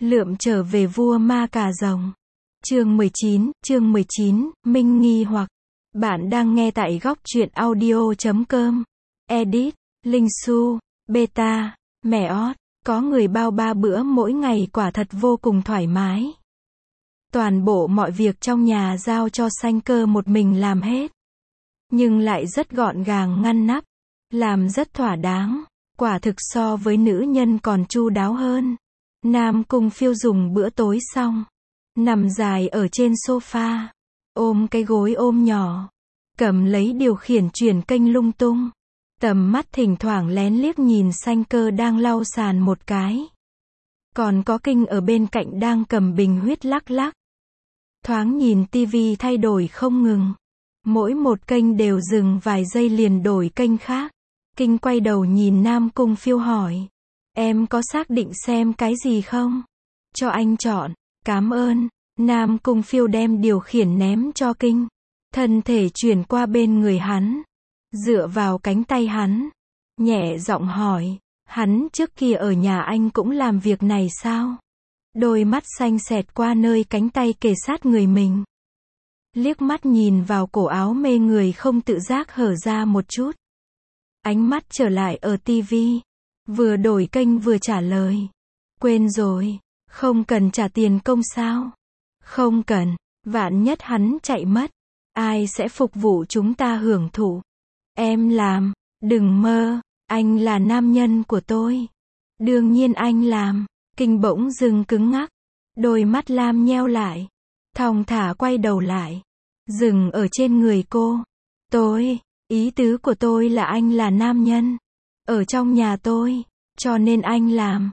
Lượm trở về vua ma cà rồng. Chương 19, Minh nghi hoặc. Bạn đang nghe tại góc truyện audio.com. Edit, Linh Su, Beta, Mẹ ót. Có người bao 3 bữa mỗi ngày quả thật vô cùng thoải mái. Toàn bộ mọi việc trong nhà giao cho Sanh Cơ một mình làm hết. Nhưng lại rất gọn gàng ngăn nắp. Làm rất thỏa đáng. Quả thực so với nữ nhân còn chu đáo hơn. Nam Cung Phiêu dùng bữa tối xong. Nằm dài ở trên sofa. Ôm cái gối ôm nhỏ. Cầm lấy điều khiển chuyển kênh lung tung. Tầm mắt thỉnh thoảng lén liếc nhìn Sanh Cơ đang lau sàn một cái. Còn có Kinh ở bên cạnh đang cầm bình huyết lắc lắc. Thoáng nhìn tivi thay đổi không ngừng. Mỗi một kênh đều dừng vài giây liền đổi kênh khác. Kinh quay đầu nhìn Nam Cung Phiêu hỏi. Em có xác định xem cái gì không? Cho anh chọn. Cảm ơn. Nam Cung Phiêu đem điều khiển ném cho Kinh. Thân thể chuyển qua bên người hắn. Dựa vào cánh tay hắn. Nhẹ giọng hỏi. Hắn trước kia ở nhà anh cũng làm việc này sao? Đôi mắt xanh xẹt qua nơi cánh tay kề sát người mình. Liếc mắt nhìn vào cổ áo mê người không tự giác hở ra một chút. Ánh mắt trở lại ở tivi. Vừa đổi kênh vừa trả lời. Quên rồi. Không cần trả tiền công sao? Không cần. Vạn nhất hắn chạy mất. Ai sẽ phục vụ chúng ta hưởng thụ? Em làm. Đừng mơ. Anh là nam nhân của tôi. Đương nhiên anh làm. Kinh bỗng dưng cứng ngắc. Đôi mắt lam nheo lại. Thong thả quay đầu lại. Dừng ở trên người cô. Ý tứ của tôi là anh là nam nhân. Ở trong nhà tôi. Cho nên anh làm.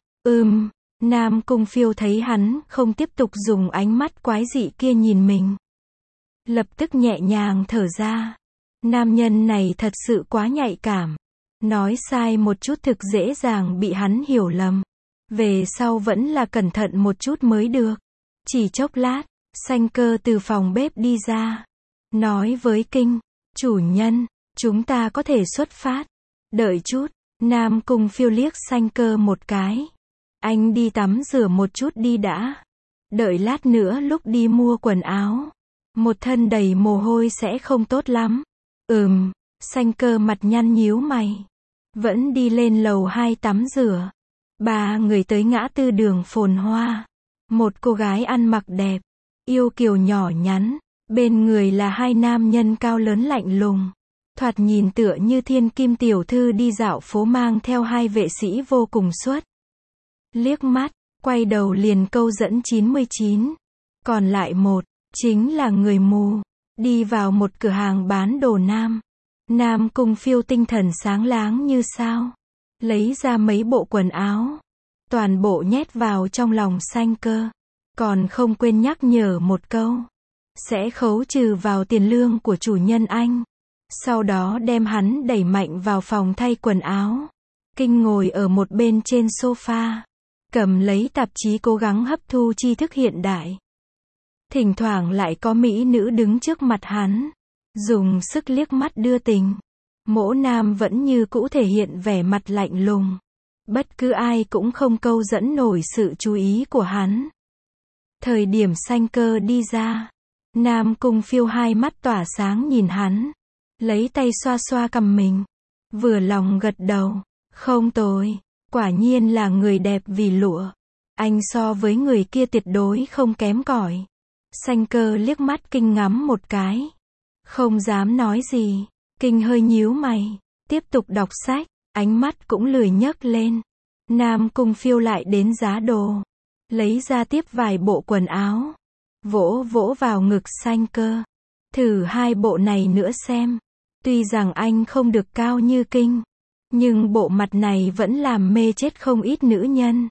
Nam Cung Phiêu thấy hắn không tiếp tục dùng ánh mắt quái dị kia nhìn mình. Lập tức nhẹ nhàng thở ra. Nam nhân này thật sự quá nhạy cảm. Nói sai một chút thực dễ dàng bị hắn hiểu lầm. Về sau vẫn là cẩn thận một chút mới được. Chỉ chốc lát, Sanh Cơ từ phòng bếp đi ra. Nói với Kinh. Chủ nhân, chúng ta có thể xuất phát. Đợi chút. Nam Cung Phiêu liếc Sanh Cơ một cái. Anh đi tắm rửa một chút đi đã. Đợi lát nữa lúc đi mua quần áo. Một thân đầy mồ hôi sẽ không tốt lắm. Sanh Cơ mặt nhăn nhíu mày. Vẫn đi lên lầu 2 tắm rửa. 3 người tới ngã tư đường phồn hoa. Một cô gái ăn mặc đẹp. Yêu kiều nhỏ nhắn. Bên người là 2 nam nhân cao lớn lạnh lùng. Thoạt nhìn tựa như thiên kim tiểu thư đi dạo phố mang theo 2 vệ sĩ vô cùng xuất. Liếc mắt, quay đầu liền câu dẫn 99. Còn lại một, chính là người mù. Đi vào một cửa hàng bán đồ nam. Nam Cung Phiêu tinh thần sáng láng như sao. Lấy ra mấy bộ quần áo. Toàn bộ nhét vào trong lòng Sanh Cơ. Còn không quên nhắc nhở một câu. Sẽ khấu trừ vào tiền lương của chủ nhân anh. Sau đó đem hắn đẩy mạnh vào phòng thay quần áo. Kinh ngồi ở một bên trên sofa. Cầm lấy tạp chí cố gắng hấp thu tri thức hiện đại. Thỉnh thoảng lại có mỹ nữ đứng trước mặt hắn. Dùng sức liếc mắt đưa tình. Mỗ nam vẫn như cũ thể hiện vẻ mặt lạnh lùng. Bất cứ ai cũng không câu dẫn nổi sự chú ý của hắn. Thời điểm Sanh Cơ đi ra. Nam Cung Phiêu 2 mắt tỏa sáng nhìn hắn. Lấy tay xoa xoa cằm mình. Vừa lòng gật đầu. Không tồi. Quả nhiên là người đẹp vì lụa. Anh so với người kia tuyệt đối không kém cỏi. Sanh Cơ liếc mắt Kinh ngắm một cái. Không dám nói gì. Kinh hơi nhíu mày. Tiếp tục đọc sách. Ánh mắt cũng lười nhấc lên. Nam Cung Phiêu lại đến giá đồ. Lấy ra tiếp vài bộ quần áo. Vỗ vỗ vào ngực Sanh Cơ. Thử 2 bộ này nữa xem. Tuy rằng anh không được cao như Kinh. Nhưng bộ mặt này vẫn làm mê chết không ít nữ nhân.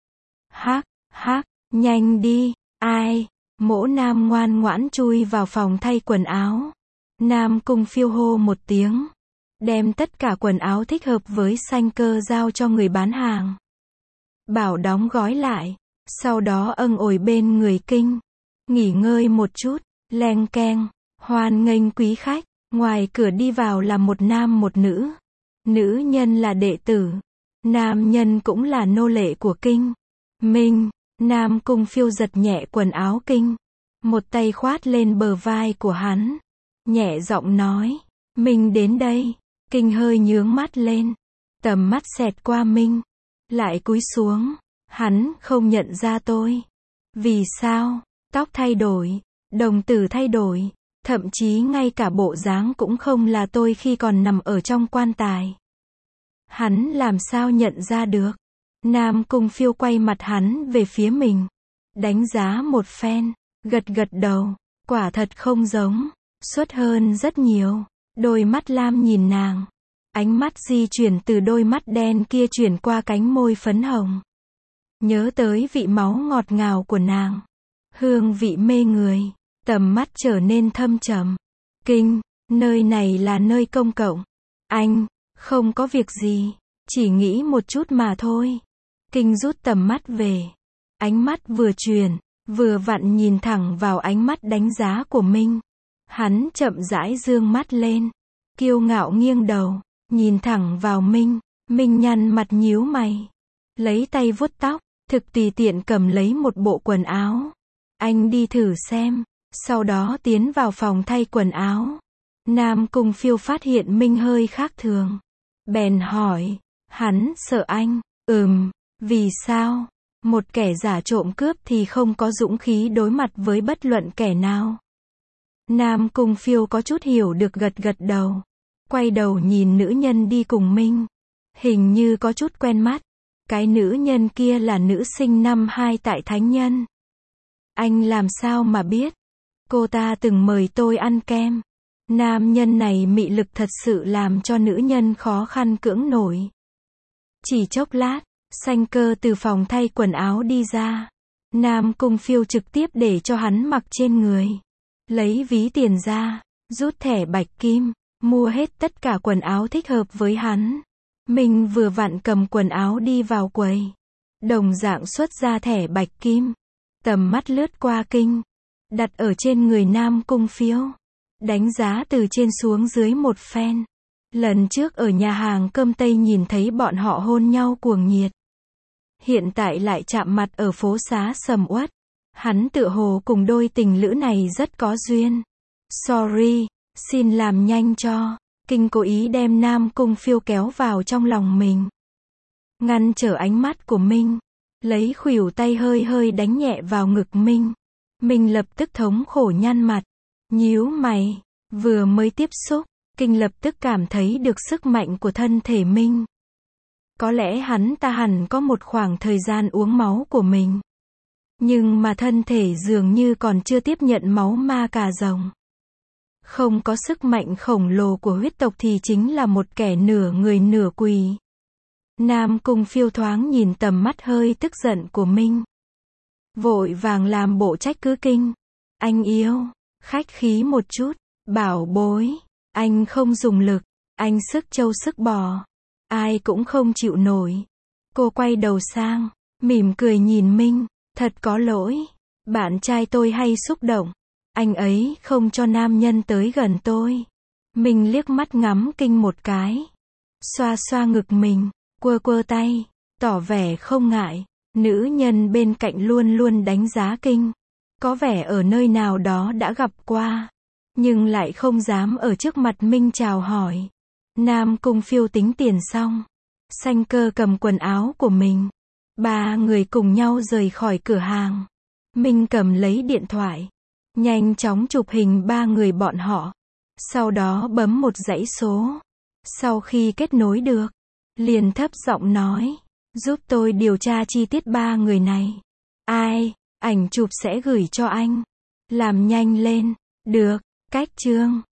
Nhanh đi. Ai? Mỗ nam ngoan ngoãn chui vào phòng thay quần áo. Nam Cung Phiêu hô một tiếng. Đem tất cả quần áo thích hợp với Sanh Cơ giao cho người bán hàng. Bảo đóng gói lại. Sau đó ôi bên người Kinh. Nghỉ ngơi một chút. Leng keng. Hoan nghênh quý khách. Ngoài cửa đi vào là một nam một nữ. Nữ nhân là đệ tử. Nam nhân cũng là nô lệ của Kinh. Minh. Nam Cung Phiêu giật nhẹ quần áo Kinh. Một tay khoát lên bờ vai của hắn. Nhẹ giọng nói. Minh đến đây. Kinh hơi nhướng mắt lên. Tầm mắt xẹt qua Minh. Lại cúi xuống. Hắn không nhận ra tôi. Vì sao? Tóc thay đổi. Đồng tử thay đổi. Thậm chí ngay cả bộ dáng cũng không là tôi khi còn nằm ở trong quan tài. Hắn làm sao nhận ra được? Nam Cung Phiêu quay mặt hắn về phía mình. Đánh giá một phen. Gật gật đầu. Quả thật không giống. Xuất hơn rất nhiều. Đôi mắt lam nhìn nàng. Ánh mắt di chuyển từ đôi mắt đen kia chuyển qua cánh môi phấn hồng. Nhớ tới vị máu ngọt ngào của nàng. Hương vị mê người. Tầm mắt trở nên thâm trầm. Kinh, nơi này là nơi công cộng. Anh, không có việc gì. Chỉ nghĩ một chút mà thôi. Kinh rút tầm mắt về. Ánh mắt vừa chuyển, vừa vặn nhìn thẳng vào ánh mắt đánh giá của Minh. Hắn chậm rãi dương mắt lên. Kiêu ngạo nghiêng đầu. Nhìn thẳng vào Minh. Minh nhăn mặt nhíu mày. Lấy tay vuốt tóc. Thực tùy tiện cầm lấy một bộ quần áo. Anh đi thử xem. Sau đó tiến vào phòng thay quần áo. Nam Cung Phiêu phát hiện Minh hơi khác thường. Bèn hỏi. Hắn sợ anh. Vì sao? Một kẻ giả trộm cướp thì không có dũng khí đối mặt với bất luận kẻ nào. Nam Cung Phiêu có chút hiểu được gật gật đầu. Quay đầu nhìn nữ nhân đi cùng Minh. Hình như có chút quen mắt. Cái nữ nhân kia là nữ sinh năm 2 tại Thánh Nhân. Anh làm sao mà biết? Cô ta từng mời tôi ăn kem. Nam nhân này mị lực thật sự làm cho nữ nhân khó khăn cưỡng nổi. Chỉ chốc lát, Sanh Cơ từ phòng thay quần áo đi ra. Nam Cung Phiêu trực tiếp để cho hắn mặc trên người. Lấy ví tiền ra, rút thẻ bạch kim, mua hết tất cả quần áo thích hợp với hắn. Mình vừa vặn cầm quần áo đi vào quầy. Đồng dạng xuất ra thẻ bạch kim. Tầm mắt lướt qua Kinh. Đặt ở trên người Nam Cung Phiêu. Đánh giá từ trên xuống dưới một phen. Lần trước ở nhà hàng cơm Tây nhìn thấy bọn họ hôn nhau cuồng nhiệt. Hiện tại lại chạm mặt ở phố xá sầm uất. Hắn tựa hồ cùng đôi tình lữ này rất có duyên. Sorry, xin làm nhanh cho. Kinh cố ý đem Nam Cung Phiêu kéo vào trong lòng mình. Ngăn trở ánh mắt của Minh. Lấy khuỷu tay hơi hơi đánh nhẹ vào ngực Minh. Minh lập tức thống khổ nhăn mặt. Nhíu mày. Vừa mới tiếp xúc, Kinh lập tức cảm thấy được sức mạnh của thân thể Minh. Có lẽ hắn ta hẳn có một khoảng thời gian uống máu của mình. Nhưng mà thân thể dường như còn chưa tiếp nhận máu ma cà rồng. Không có sức mạnh khổng lồ của huyết tộc thì chính là một kẻ nửa người nửa quỷ. Nam Cung Phiêu thoáng nhìn tầm mắt hơi tức giận của Minh. Vội vàng làm bộ trách cứ Kinh. Anh yêu, khách khí một chút, bảo bối, anh không dùng lực, anh sức trâu sức bò. Ai cũng không chịu nổi. Cô quay đầu sang, mỉm cười nhìn Minh. Thật có lỗi, bạn trai tôi hay xúc động. Anh ấy không cho nam nhân tới gần tôi. Minh liếc mắt ngắm Kinh một cái. Xoa xoa ngực mình, quơ quơ tay, tỏ vẻ không ngại. Nữ nhân bên cạnh luôn luôn đánh giá Kinh. Có vẻ ở nơi nào đó đã gặp qua. Nhưng lại không dám ở trước mặt Minh chào hỏi. Nam Cung Phiêu tính tiền xong. Sanh Cơ cầm quần áo của mình. Ba người cùng nhau rời khỏi cửa hàng. Minh cầm lấy điện thoại. Nhanh chóng chụp hình ba người bọn họ. Sau đó bấm một dãy số. Sau khi kết nối được, liền thấp giọng nói. Giúp tôi điều tra chi tiết ba người này. Ai, ảnh chụp sẽ gửi cho anh. Làm nhanh lên. Được, cách chương.